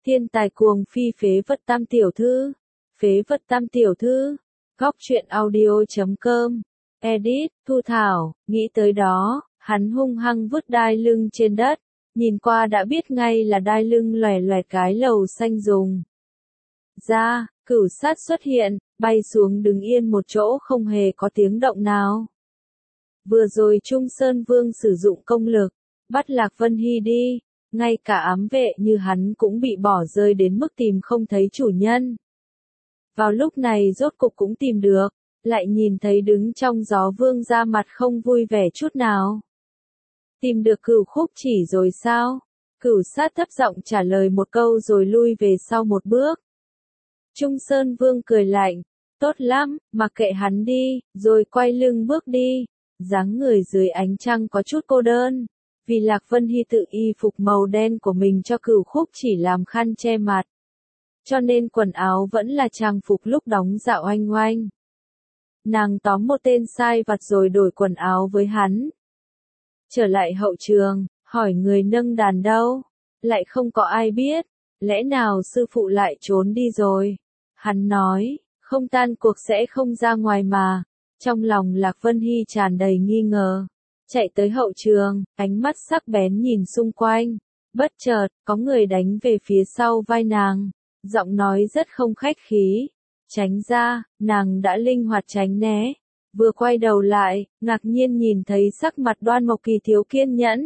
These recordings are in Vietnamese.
Thiên tài cuồng phi phế vật tam tiểu thư. Phế vật tam tiểu thư. Góc truyện audio.com. Edit, Thu Thảo, nghĩ tới đó, hắn hung hăng vứt đai lưng trên đất, nhìn qua đã biết ngay là đai lưng lòe lòe cái lầu xanh dùng. Ra, cửu sát xuất hiện, bay xuống đứng yên một chỗ không hề có tiếng động nào. Vừa rồi Trung Sơn Vương sử dụng công lực, bắt Lạc Vân Hy đi, ngay cả ám vệ như hắn cũng bị bỏ rơi đến mức tìm không thấy chủ nhân. Vào lúc này rốt cục cũng tìm được, lại nhìn thấy đứng trong gió Vương ra mặt không vui vẻ chút nào. Tìm được Cửu Khúc Chỉ rồi sao? Cửu sát thấp giọng trả lời một câu rồi lui về sau một bước. Trung Sơn Vương cười lạnh, tốt lắm, mặc kệ hắn đi, rồi quay lưng bước đi. Dáng người dưới ánh trăng có chút cô đơn, vì Lạc Vân Hy tự y phục màu đen của mình cho Cửu Khúc Chỉ làm khăn che mặt. Cho nên quần áo vẫn là trang phục lúc đóng dạo oanh oanh. Nàng tóm một tên sai vặt rồi đổi quần áo với hắn. Trở lại hậu trường, hỏi người nâng đàn đâu, lại không có ai biết, lẽ nào sư phụ lại trốn đi rồi. Hắn nói, không tan cuộc sẽ không ra ngoài mà. Trong lòng Lạc Vân Hy tràn đầy nghi ngờ. Chạy tới hậu trường, ánh mắt sắc bén nhìn xung quanh. Bất chợt, có người đánh về phía sau vai nàng. Giọng nói rất không khách khí. Tránh ra, nàng đã linh hoạt tránh né. Vừa quay đầu lại, ngạc nhiên nhìn thấy sắc mặt Đoan Mộc Kỳ thiếu kiên nhẫn.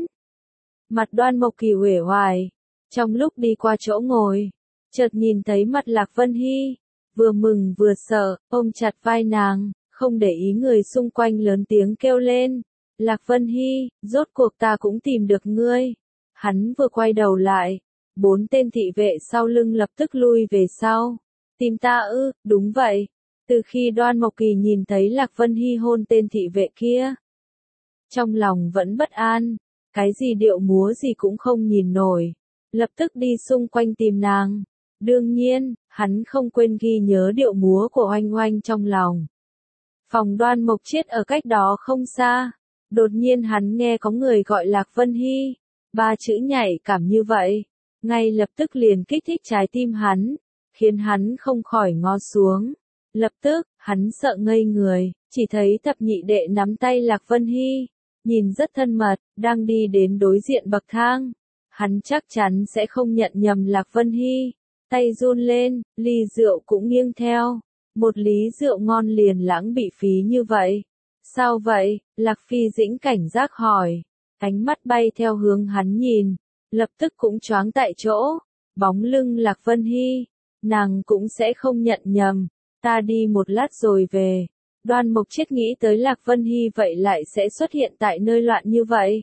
Mặt Đoan Mộc Kỳ uể oải. Trong lúc đi qua chỗ ngồi, chợt nhìn thấy mặt Lạc Vân Hy. Vừa mừng vừa sợ, ôm chặt vai nàng, không để ý người xung quanh lớn tiếng kêu lên. Lạc Vân Hy, rốt cuộc ta cũng tìm được ngươi. Hắn vừa quay đầu lại, 4 tên thị vệ sau lưng lập tức lui về sau. Tìm ta ư? Đúng vậy. Từ khi Đoan Mộc Kỳ nhìn thấy Lạc Vân Hy hôn tên thị vệ kia, trong lòng vẫn bất an, cái gì điệu múa gì cũng không nhìn nổi, lập tức đi xung quanh tìm nàng. Đương nhiên, hắn không quên ghi nhớ điệu múa của Oanh Oanh trong lòng. Phòng Đoan Mộc Chiết ở cách đó không xa, đột nhiên hắn nghe có người gọi Lạc Vân Hy, 3 chữ nhạy cảm như vậy, ngay lập tức liền kích thích trái tim hắn, khiến hắn không khỏi ngó xuống. Lập tức, hắn sợ ngây người, chỉ thấy thập nhị đệ nắm tay Lạc Vân Hy, nhìn rất thân mật, đang đi đến đối diện bậc thang. Hắn chắc chắn sẽ không nhận nhầm Lạc Vân Hy, tay run lên, ly rượu cũng nghiêng theo. Một lý rượu ngon liền lãng bị phí như vậy. Sao vậy? Lạc Phi Dĩnh cảnh giác hỏi. Ánh mắt bay theo hướng hắn nhìn, lập tức cũng choáng tại chỗ. Bóng lưng Lạc Vân Hy, nàng cũng sẽ không nhận nhầm. Ta đi một lát rồi về. Đoan Mộc Chiết nghĩ tới Lạc Vân Hy vậy lại sẽ xuất hiện tại nơi loạn như vậy.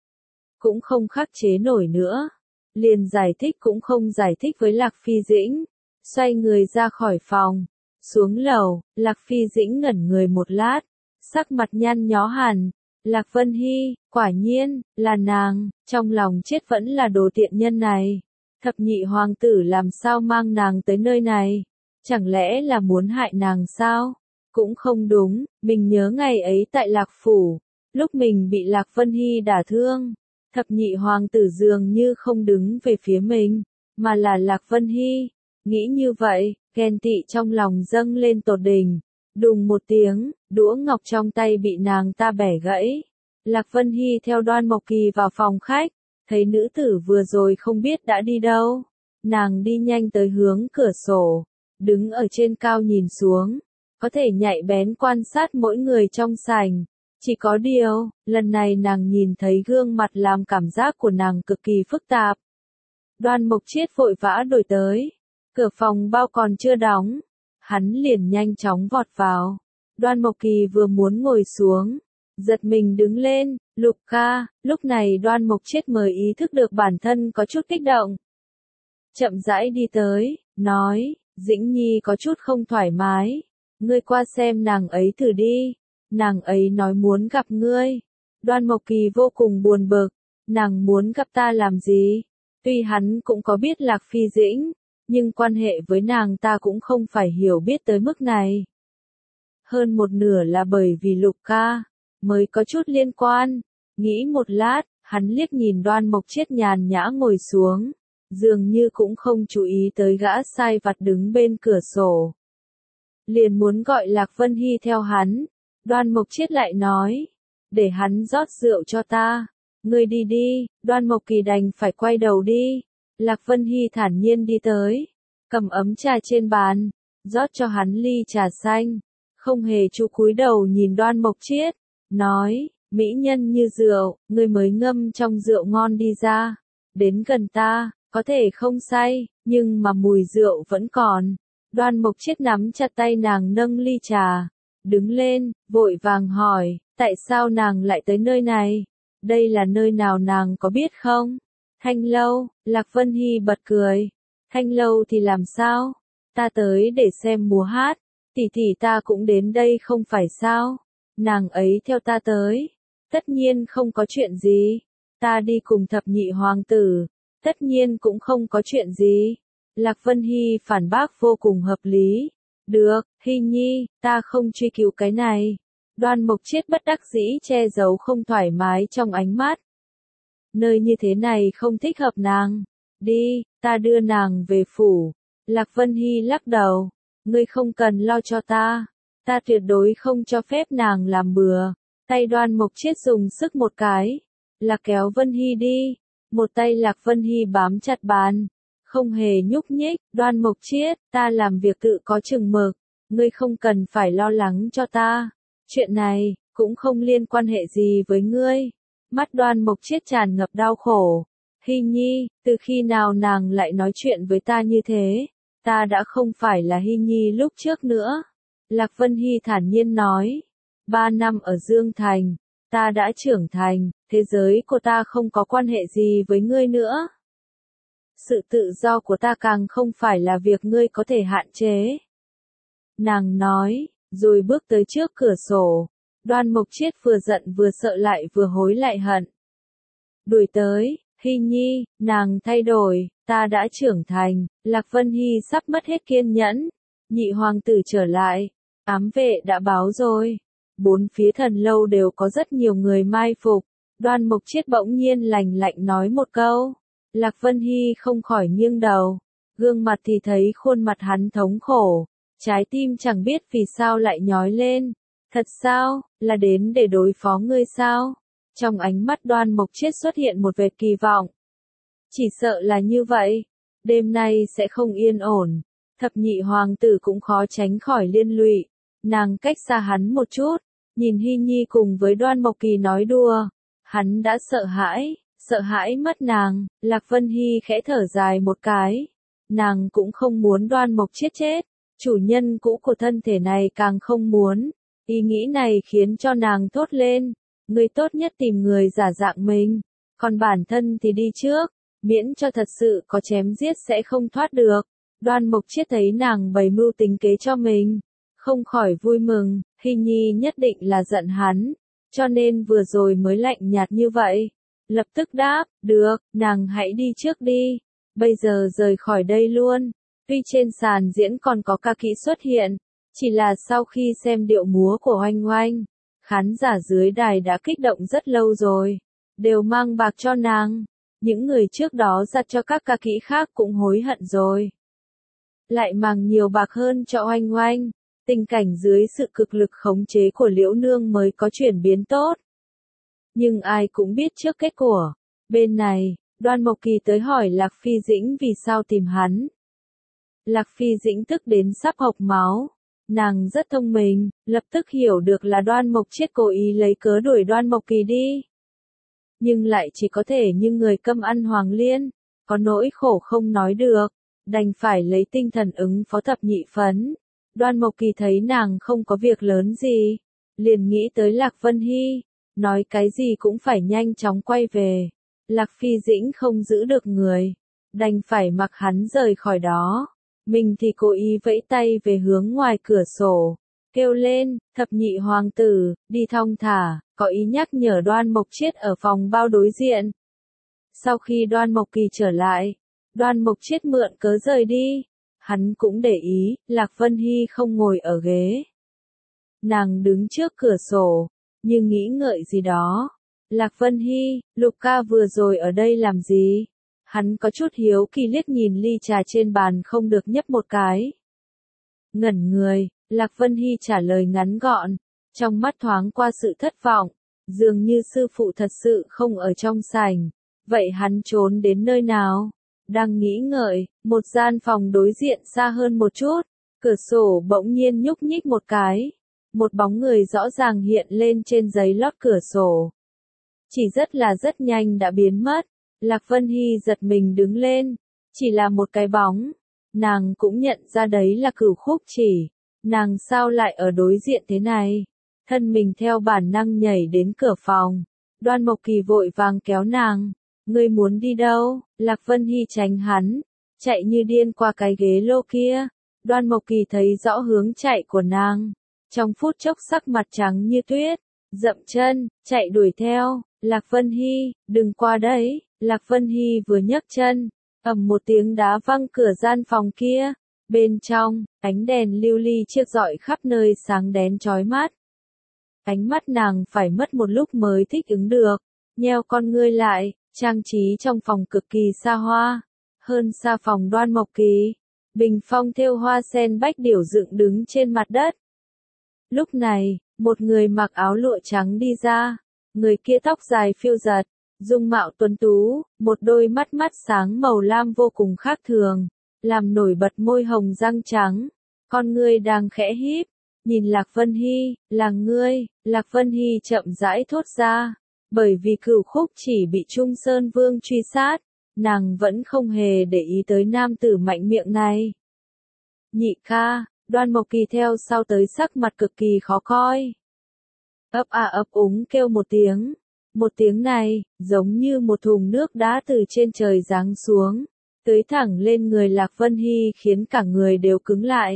Cũng không khắc chế nổi nữa. Liền giải thích cũng không giải thích với Lạc Phi Dĩnh. Xoay người ra khỏi phòng. Xuống lầu, Lạc Phi Dĩnh ngẩn người một lát. Sắc mặt nhăn nhó hẳn. Lạc Vân Hy, quả nhiên, là nàng. Trong lòng Chiết vẫn là đồ tiện nhân này. Thập nhị hoàng tử làm sao mang nàng tới nơi này? Chẳng lẽ là muốn hại nàng sao? Cũng không đúng, mình nhớ ngày ấy tại Lạc Phủ, lúc mình bị Lạc Vân Hy đả thương, thập nhị hoàng tử dường như không đứng về phía mình, mà là Lạc Vân Hy. Nghĩ như vậy, ghen tị trong lòng dâng lên tột đỉnh. Đùng một tiếng, đũa ngọc trong tay bị nàng ta bẻ gãy. Lạc Vân Hy theo Đoan Mộc Kỳ vào phòng khách, thấy nữ tử vừa rồi không biết đã đi đâu. Nàng đi nhanh tới hướng cửa sổ, đứng ở trên cao nhìn xuống, có thể nhạy bén quan sát mỗi người trong sảnh. Chỉ có điều, lần này nàng nhìn thấy gương mặt làm cảm giác của nàng cực kỳ phức tạp. Đoan Mộc Chiết vội vã đổi tới, cửa phòng bao còn chưa đóng, hắn liền nhanh chóng vọt vào. Đoan Mộc Kỳ vừa muốn ngồi xuống, giật mình đứng lên, Lục ca. Lúc này Đoan Mộc Chiết mới ý thức được bản thân có chút kích động. Chậm rãi đi tới, nói, Dĩnh Nhi có chút không thoải mái, ngươi qua xem nàng ấy thử đi, nàng ấy nói muốn gặp ngươi. Đoan Mộc Kỳ vô cùng buồn bực, nàng muốn gặp ta làm gì? Tuy hắn cũng có biết Lạc Phi Dĩnh, nhưng quan hệ với nàng ta cũng không phải hiểu biết tới mức này. Hơn một nửa là bởi vì Lục ca, mới có chút liên quan. Nghĩ một lát, hắn liếc nhìn Đoan Mộc Chiết nhàn nhã ngồi xuống, dường như cũng không chú ý tới gã sai vặt đứng bên cửa sổ. Liền muốn gọi Lạc Vân Hy theo hắn, Đoan Mộc Chiết lại nói, để hắn rót rượu cho ta, ngươi đi đi, Đoan Mộc Kỳ đành phải quay đầu đi. Lạc Vân Hy thản nhiên đi tới, cầm ấm trà trên bàn, rót cho hắn ly trà xanh, không hề chú cúi đầu nhìn Đoan Mộc Chiết, nói, mỹ nhân như rượu, ngươi mới ngâm trong rượu ngon đi ra, đến gần ta, có thể không say, nhưng mà mùi rượu vẫn còn. Đoan Mộc Chiết nắm chặt tay nàng nâng ly trà, đứng lên, vội vàng hỏi, tại sao nàng lại tới nơi này? Đây là nơi nào nàng có biết không? Thanh lâu, Lạc Vân Hy bật cười. Thanh lâu thì làm sao? Ta tới để xem múa hát, tỷ tỷ ta cũng đến đây không phải sao? Nàng ấy theo ta tới. Tất nhiên không có chuyện gì. Ta đi cùng thập nhị hoàng tử. Tất nhiên cũng không có chuyện gì. Lạc Vân Hy phản bác vô cùng hợp lý. Được, Hy Nhi, ta không truy cứu cái này. Đoan Mộc Chiết bất đắc dĩ che giấu không thoải mái trong ánh mắt. Nơi như thế này không thích hợp nàng. Đi, ta đưa nàng về phủ. Lạc Vân Hy lắc đầu. Ngươi không cần lo cho ta. Ta tuyệt đối không cho phép nàng làm bừa. Tay Đoan Mộc Chiết dùng sức một cái. Là kéo Vân Hy đi. Một tay Lạc Vân Hy bám chặt bàn. Không hề nhúc nhích. Đoan Mộc Chiết, ta làm việc tự có chừng mực. Ngươi không cần phải lo lắng cho ta. Chuyện này, cũng không liên quan hệ gì với ngươi. Mắt Đoan Mộc Chiết tràn ngập đau khổ. Hy Nhi, từ khi nào nàng lại nói chuyện với ta như thế? Ta đã không phải là Hy Nhi lúc trước nữa. Lạc Vân Hy thản nhiên nói. 3 năm ở Dương Thành, ta đã trưởng thành, thế giới của ta không có quan hệ gì với ngươi nữa. Sự tự do của ta càng không phải là việc ngươi có thể hạn chế. Nàng nói, rồi bước tới trước cửa sổ. Đoan Mộc Chiết vừa giận vừa sợ lại vừa hối lại hận. Đuổi tới, Hy Nhi, nàng thay đổi, ta đã trưởng thành. Lạc Vân Hy sắp mất hết kiên nhẫn. Nhị hoàng tử trở lại, ám vệ đã báo rồi. 4 phía thần lâu đều có rất nhiều người mai phục. Đoan Mộc Chiết bỗng nhiên lạnh lạnh nói một câu. Lạc Vân Hy không khỏi nghiêng đầu. Gương mặt thì thấy khuôn mặt hắn thống khổ. Trái tim chẳng biết vì sao lại nhói lên. Thật sao, là đến để đối phó ngươi sao? Trong ánh mắt Đoan Mộc Chiết xuất hiện một vệt kỳ vọng. Chỉ sợ là như vậy. Đêm nay sẽ không yên ổn. Thập nhị hoàng tử cũng khó tránh khỏi liên lụy. Nàng cách xa hắn một chút. Nhìn Hy Nhi cùng với Đoan Mộc Kỳ nói đùa. Hắn đã sợ hãi mất nàng. Lạc Vân Hy khẽ thở dài một cái. Nàng cũng không muốn Đoan Mộc Chiết chết. Chủ nhân cũ của thân thể này càng không muốn. Ý nghĩ này khiến cho nàng thốt lên. Ngươi tốt nhất tìm người giả dạng mình. Còn bản thân thì đi trước. Miễn cho thật sự có chém giết sẽ không thoát được. Đoan Mộc Chiết thấy nàng bày mưu tính kế cho mình. Không khỏi vui mừng. Hy Nhi nhất định là giận hắn. Cho nên vừa rồi mới lạnh nhạt như vậy. Lập tức đáp, được, nàng hãy đi trước đi. Bây giờ rời khỏi đây luôn. Tuy trên sàn diễn còn có ca kỹ xuất hiện. Chỉ là sau khi xem điệu múa của Oanh Oanh. Khán giả dưới đài đã kích động rất lâu rồi. Đều mang bạc cho nàng. Những người trước đó giặt cho các ca kỹ khác cũng hối hận rồi. Lại mang nhiều bạc hơn cho Oanh Oanh. Tình cảnh dưới sự cực lực khống chế của Liễu Nương mới có chuyển biến tốt. Nhưng ai cũng biết trước kết quả. Bên này, Đoan Mộc Kỳ tới hỏi Lạc Phi Dĩnh vì sao tìm hắn. Lạc Phi Dĩnh tức đến sắp hộc máu. Nàng rất thông minh, lập tức hiểu được là Đoan Mộc Chiết cố ý lấy cớ đuổi Đoan Mộc Kỳ đi. Nhưng lại chỉ có thể như người câm ăn hoàng liên, có nỗi khổ không nói được, đành phải lấy tinh thần ứng phó thập nhị phấn. Đoan Mộc Kỳ thấy nàng không có việc lớn gì, liền nghĩ tới Lạc Vân Hy, nói cái gì cũng phải nhanh chóng quay về. Lạc Phi Dĩnh không giữ được người, đành phải mặc hắn rời khỏi đó. Mình thì cố ý vẫy tay về hướng ngoài cửa sổ, kêu lên, thập nhị hoàng tử, đi thong thả, có ý nhắc nhở Đoan Mộc Chiết ở phòng bao đối diện. Sau khi Đoan Mộc Kỳ trở lại, Đoan Mộc Chiết mượn cớ rời đi. Hắn cũng để ý, Lạc Vân Hy không ngồi ở ghế. Nàng đứng trước cửa sổ, như nghĩ ngợi gì đó. Lạc Vân Hy, Lục ca vừa rồi ở đây làm gì? Hắn có chút hiếu kỳ liếc nhìn ly trà trên bàn không được nhấp một cái. Ngẩn người, Lạc Vân Hy trả lời ngắn gọn, trong mắt thoáng qua sự thất vọng, dường như sư phụ thật sự không ở trong sảnh. Vậy hắn trốn đến nơi nào? Đang nghĩ ngợi, một gian phòng đối diện xa hơn một chút, cửa sổ bỗng nhiên nhúc nhích một cái. Một bóng người rõ ràng hiện lên trên giấy lót cửa sổ. Chỉ rất nhanh đã biến mất. Lạc Vân Hy giật mình đứng lên. Chỉ là một cái bóng. Nàng cũng nhận ra đấy là Cửu Khúc Chỉ. Nàng sao lại ở đối diện thế này? Thân mình theo bản năng nhảy đến cửa phòng. Đoan Mộc Kỳ vội vàng kéo nàng. Ngươi muốn đi đâu? Lạc Vân Hy tránh hắn. Chạy như điên qua cái ghế lô kia. Đoan Mộc Kỳ thấy rõ hướng chạy của nàng. Trong phút chốc sắc mặt trắng như tuyết. Dậm chân, chạy đuổi theo. Lạc Vân Hy, đừng qua đấy. Lạc Vân Hy vừa nhấc chân. Ầm một tiếng đá văng cửa gian phòng kia. Bên trong, ánh đèn lưu ly chiếc rọi khắp nơi sáng đén chói mắt. Ánh mắt nàng phải mất một lúc mới thích ứng được. Nheo con ngươi lại, trang trí trong phòng cực kỳ xa hoa. Hơn xa phòng Đoan Mộc Kỳ. Bình phong thêu hoa sen bách điểu dựng đứng trên mặt đất. Lúc này, một người mặc áo lụa trắng đi ra. Người kia tóc dài phiêu giật, dung mạo tuấn tú, một đôi mắt sáng màu lam vô cùng khác thường, làm nổi bật môi hồng răng trắng. Con ngươi đang khẽ híp, nhìn Lạc Vân Hy, là ngươi. Lạc Vân Hy chậm rãi thốt ra, bởi vì Cửu Khúc Chỉ bị Trung Sơn Vương truy sát, nàng vẫn không hề để ý tới nam tử mạnh miệng này. Nhị ca, Đoan Mộc Kỳ theo sau tới sắc mặt cực kỳ khó coi. Ấp a ấp úng kêu một tiếng. Một tiếng này, giống như một thùng nước đá từ trên trời giáng xuống, tưới thẳng lên người Lạc Vân Hy khiến cả người đều cứng lại.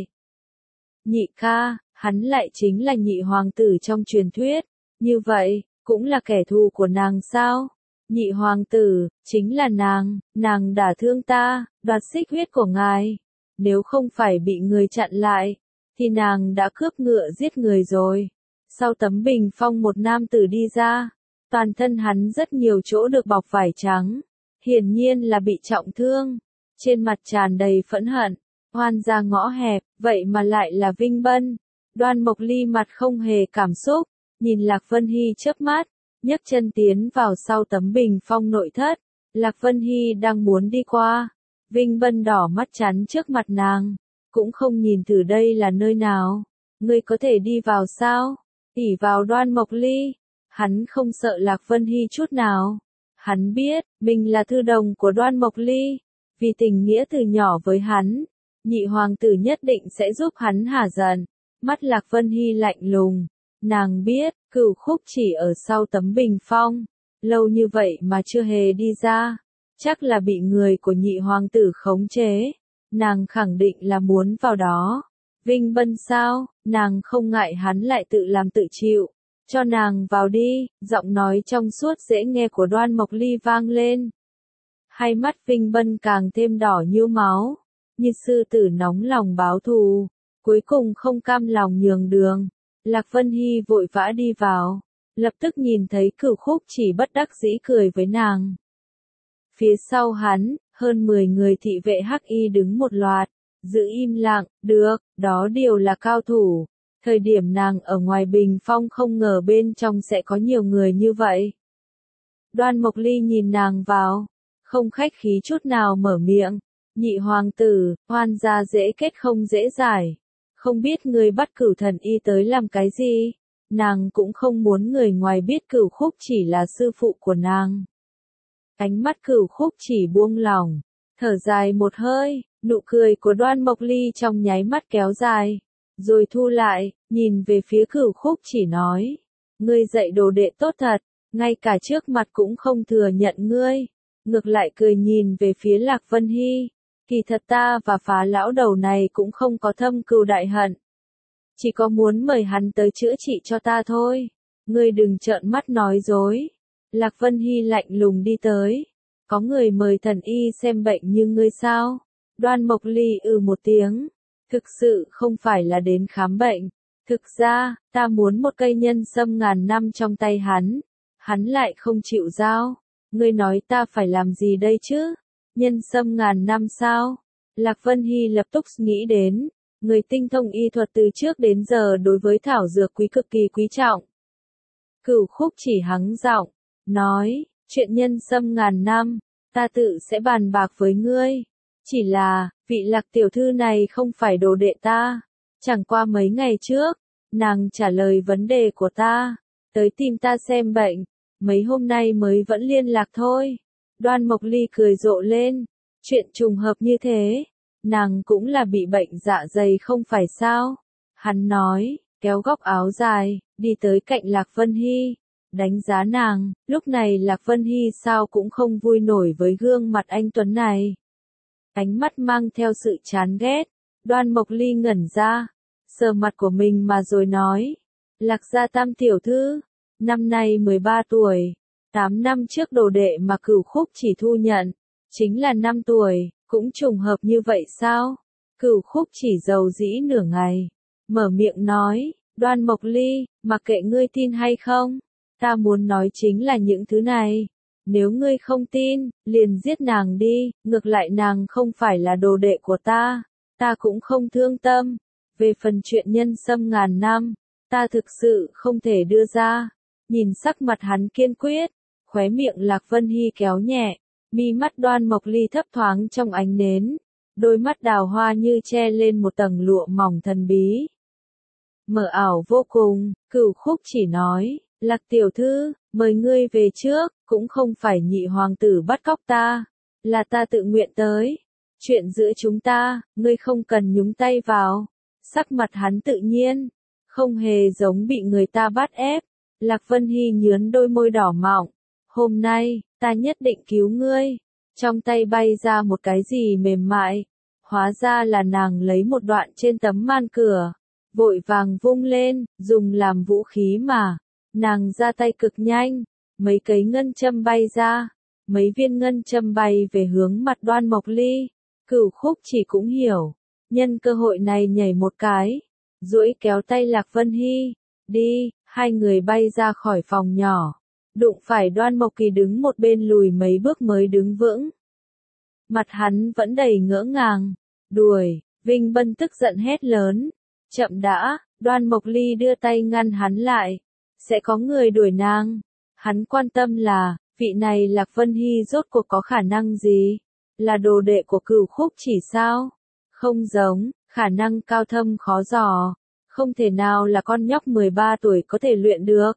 Nhị ca, hắn lại chính là nhị hoàng tử trong truyền thuyết, như vậy, cũng là kẻ thù của nàng sao? Nhị hoàng tử, chính là nàng đả thương ta, đoạt xích huyết của ngài. Nếu không phải bị người chặn lại, thì nàng đã cướp ngựa giết người rồi. Sau tấm bình phong một nam tử đi ra, toàn thân hắn rất nhiều chỗ được bọc vải trắng, hiển nhiên là bị trọng thương, trên mặt tràn đầy phẫn hận, oan ra ngõ hẹp, vậy mà lại là Vinh Bân. Đoan Mộc Ly mặt không hề cảm xúc, nhìn Lạc Vân Hy chớp mắt, nhấc chân tiến vào sau tấm bình phong nội thất. Lạc Vân Hy đang muốn đi qua, Vinh Bân đỏ mắt chắn trước mặt nàng, cũng không nhìn thử đây là nơi nào. Ngươi có thể đi vào sao? Ỷ vào Đoan Mộc Ly, hắn không sợ Lạc Vân Hy chút nào. Hắn biết, mình là thư đồng của Đoan Mộc Ly, vì tình nghĩa từ nhỏ với hắn, nhị hoàng tử nhất định sẽ giúp hắn hả giận. Mắt Lạc Vân Hy lạnh lùng, nàng biết, Cửu Khúc Chỉ ở sau tấm bình phong, lâu như vậy mà chưa hề đi ra, chắc là bị người của nhị hoàng tử khống chế, nàng khẳng định là muốn vào đó. Vinh Bân sao, nàng không ngại hắn lại tự làm tự chịu, cho nàng vào đi, giọng nói trong suốt dễ nghe của Đoan Mộc Ly vang lên. Hai mắt Vinh Bân càng thêm đỏ như máu, như sư tử nóng lòng báo thù, cuối cùng không cam lòng nhường đường. Lạc Vân Hy vội vã đi vào, lập tức nhìn thấy Cửu Khúc Chỉ bất đắc dĩ cười với nàng. Phía sau hắn, hơn 10 người thị vệ hắc y đứng một loạt, giữ im lặng, được, đó đều là cao thủ. Thời điểm nàng ở ngoài bình phong không ngờ bên trong sẽ có nhiều người như vậy. Đoan Mộc Ly nhìn nàng vào, không khách khí chút nào mở miệng. Nhị hoàng tử, oan gia dễ kết không dễ giải. Không biết người bắt Cửu Thần Y tới làm cái gì? Nàng cũng không muốn người ngoài biết Cửu Khúc Chỉ là sư phụ của nàng. Ánh mắt Cửu Khúc Chỉ buông lỏng, thở dài một hơi, nụ cười của Đoan Mộc Ly trong nháy mắt kéo dài, rồi thu lại, nhìn về phía Cửu Khúc Chỉ nói, ngươi dạy đồ đệ tốt thật, ngay cả trước mặt cũng không thừa nhận ngươi, ngược lại cười nhìn về phía Lạc Vân Hy, kỳ thật ta và Phá lão đầu này cũng không có thâm cừu đại hận, chỉ có muốn mời hắn tới chữa trị cho ta thôi, ngươi đừng trợn mắt nói dối. Lạc Vân Hy lạnh lùng đi tới, có người mời thần y xem bệnh như ngươi sao? Đoan Mộc Ly một tiếng, thực sự không phải là đến khám bệnh, thực ra, ta muốn một cây nhân sâm ngàn năm trong tay hắn lại không chịu giao, ngươi nói ta phải làm gì đây chứ? Nhân sâm ngàn năm sao? Lạc Vân Hy lập tức nghĩ đến, người tinh thông y thuật từ trước đến giờ đối với thảo dược quý cực kỳ quý trọng. Cửu Khúc chỉ hắng giọng, nói, chuyện nhân sâm ngàn năm, ta tự sẽ bàn bạc với ngươi. Chỉ là, vị Lạc tiểu thư này không phải đồ đệ ta. Chẳng qua mấy ngày trước, nàng trả lời vấn đề của ta, tới tìm ta xem bệnh, mấy hôm nay mới vẫn liên lạc thôi. Đoan Mộc Ly cười rộ lên, chuyện trùng hợp như thế, nàng cũng là bị bệnh dạ dày không phải sao? Hắn nói, kéo góc áo dài, đi tới cạnh Lạc Vân Hy, đánh giá nàng, lúc này Lạc Vân Hy sao cũng không vui nổi với gương mặt anh tuấn này. Ánh mắt mang theo sự chán ghét, Đoan Mộc Ly ngẩn ra, sờ mặt của mình mà rồi nói, Lạc gia tam tiểu thư, năm nay 13 tuổi, 8 năm trước đồ đệ mà Cửu Khúc chỉ thu nhận, chính là 5 tuổi, cũng trùng hợp như vậy sao? Cửu Khúc chỉ dầu dĩ nửa ngày, mở miệng nói, Đoan Mộc Ly, mặc kệ ngươi tin hay không, ta muốn nói chính là những thứ này. Nếu ngươi không tin, liền giết nàng đi, ngược lại nàng không phải là đồ đệ của ta cũng không thương tâm. Về phần chuyện nhân sâm ngàn năm, ta thực sự không thể đưa ra. Nhìn sắc mặt hắn kiên quyết, khóe miệng Lạc Vân Hy kéo nhẹ, mi mắt Đoan Mộc Ly thấp thoáng trong ánh nến, đôi mắt đào hoa như che lên một tầng lụa mỏng thần bí. Mờ ảo vô cùng, Cửu Khúc chỉ nói, Lạc tiểu thư, mời ngươi về trước, cũng không phải nhị hoàng tử bắt cóc ta, là ta tự nguyện tới. Chuyện giữa chúng ta, ngươi không cần nhúng tay vào. Sắc mặt hắn tự nhiên, không hề giống bị người ta bắt ép. Lạc Vân Hy nhướn đôi môi đỏ mọng, hôm nay, ta nhất định cứu ngươi. Trong tay bay ra một cái gì mềm mại, hóa ra là nàng lấy một đoạn trên tấm màn cửa, vội vàng vung lên, dùng làm vũ khí mà. Nàng ra tay cực nhanh, mấy cây ngân châm bay ra, mấy viên ngân châm bay về hướng mặt Đoan Mộc Ly. Cửu Khúc chỉ cũng hiểu, nhân cơ hội này nhảy một cái, duỗi kéo tay Lạc Vân Hy, đi, hai người bay ra khỏi phòng nhỏ, đụng phải Đoan Mộc Kỳ đứng một bên lùi mấy bước mới đứng vững. Mặt hắn vẫn đầy ngỡ ngàng, đuổi, Vinh Bân tức giận hét lớn, chậm đã, Đoan Mộc Ly đưa tay ngăn hắn lại, sẽ có người đuổi nàng. Hắn quan tâm là, vị này Lạc Vân Hy rốt cuộc có khả năng gì? Là đồ đệ của Cửu Khúc chỉ sao? Không giống, khả năng cao thâm khó dò, không thể nào là con nhóc 13 tuổi có thể luyện được.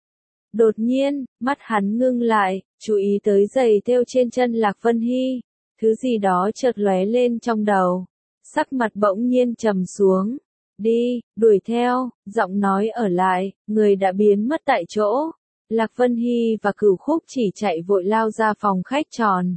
Đột nhiên, mắt hắn ngưng lại, chú ý tới giày thêu trên chân Lạc Vân Hy, thứ gì đó chợt lóe lên trong đầu, sắc mặt bỗng nhiên trầm xuống. Đi, đuổi theo, giọng nói ở lại, người đã biến mất tại chỗ. Lạc Vân Hy và Cửu Khúc chỉ chạy vội lao ra phòng khách tròn.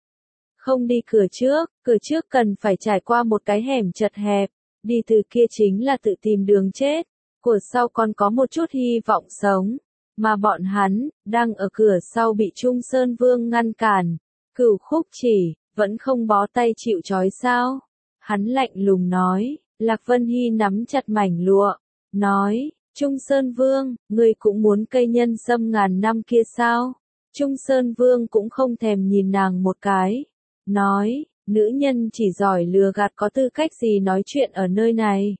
Không đi cửa trước cần phải trải qua một cái hẻm chật hẹp, đi từ kia chính là tự tìm đường chết, cửa sau còn có một chút hy vọng sống, mà bọn hắn, đang ở cửa sau bị Trung Sơn Vương ngăn cản. Cửu Khúc chỉ, vẫn không bó tay chịu trói sao? Hắn lạnh lùng nói. Lạc Vân Hy nắm chặt mảnh lụa, nói, Trung Sơn Vương, ngươi cũng muốn cây nhân sâm ngàn năm kia sao? Trung Sơn Vương cũng không thèm nhìn nàng một cái, nói, nữ nhân chỉ giỏi lừa gạt có tư cách gì nói chuyện ở nơi này.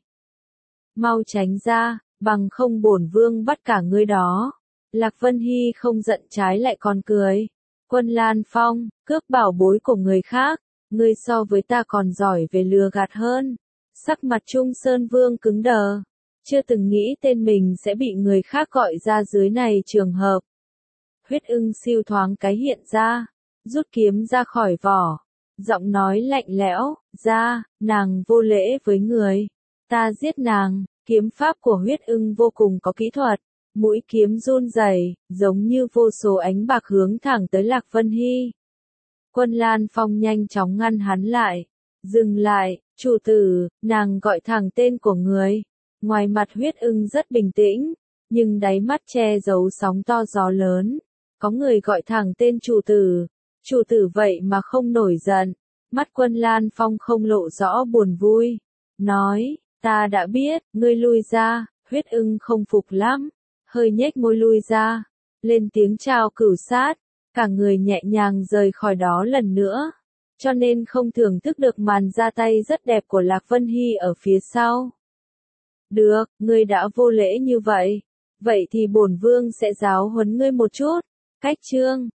Mau tránh ra, bằng không bổn vương bắt cả ngươi đó. Lạc Vân Hy không giận trái lại còn cười. Quân Lan Phong, cướp bảo bối của người khác, ngươi so với ta còn giỏi về lừa gạt hơn. Sắc mặt Trung Sơn Vương cứng đờ, chưa từng nghĩ tên mình sẽ bị người khác gọi ra dưới này trường hợp. Huyết Ưng siêu thoáng cái hiện ra, rút kiếm ra khỏi vỏ, giọng nói lạnh lẽo, ra, nàng vô lễ với người, ta giết nàng. Kiếm pháp của Huyết Ưng vô cùng có kỹ thuật, mũi kiếm run rẩy, giống như vô số ánh bạc hướng thẳng tới Lạc Vân Hy. Quân Lan Phong nhanh chóng ngăn hắn lại, dừng lại. Chủ tử, nàng gọi thẳng tên của người. Ngoài mặt Huyết Ưng rất bình tĩnh, nhưng đáy mắt che giấu sóng to gió lớn. Có người gọi thẳng tên chủ tử vậy mà không nổi giận. Mắt Quân Lan Phong không lộ rõ buồn vui. Nói, ta đã biết, ngươi lui ra. Huyết Ưng không phục lắm, hơi nhếch môi lui ra, lên tiếng chào cửu sát. Cả người nhẹ nhàng rời khỏi đó lần nữa. cho nên không thưởng thức được màn ra tay rất đẹp của Lạc Vân Hy ở phía sau. Được, ngươi đã vô lễ như vậy. Vậy thì bổn vương sẽ giáo huấn ngươi một chút. Cách chương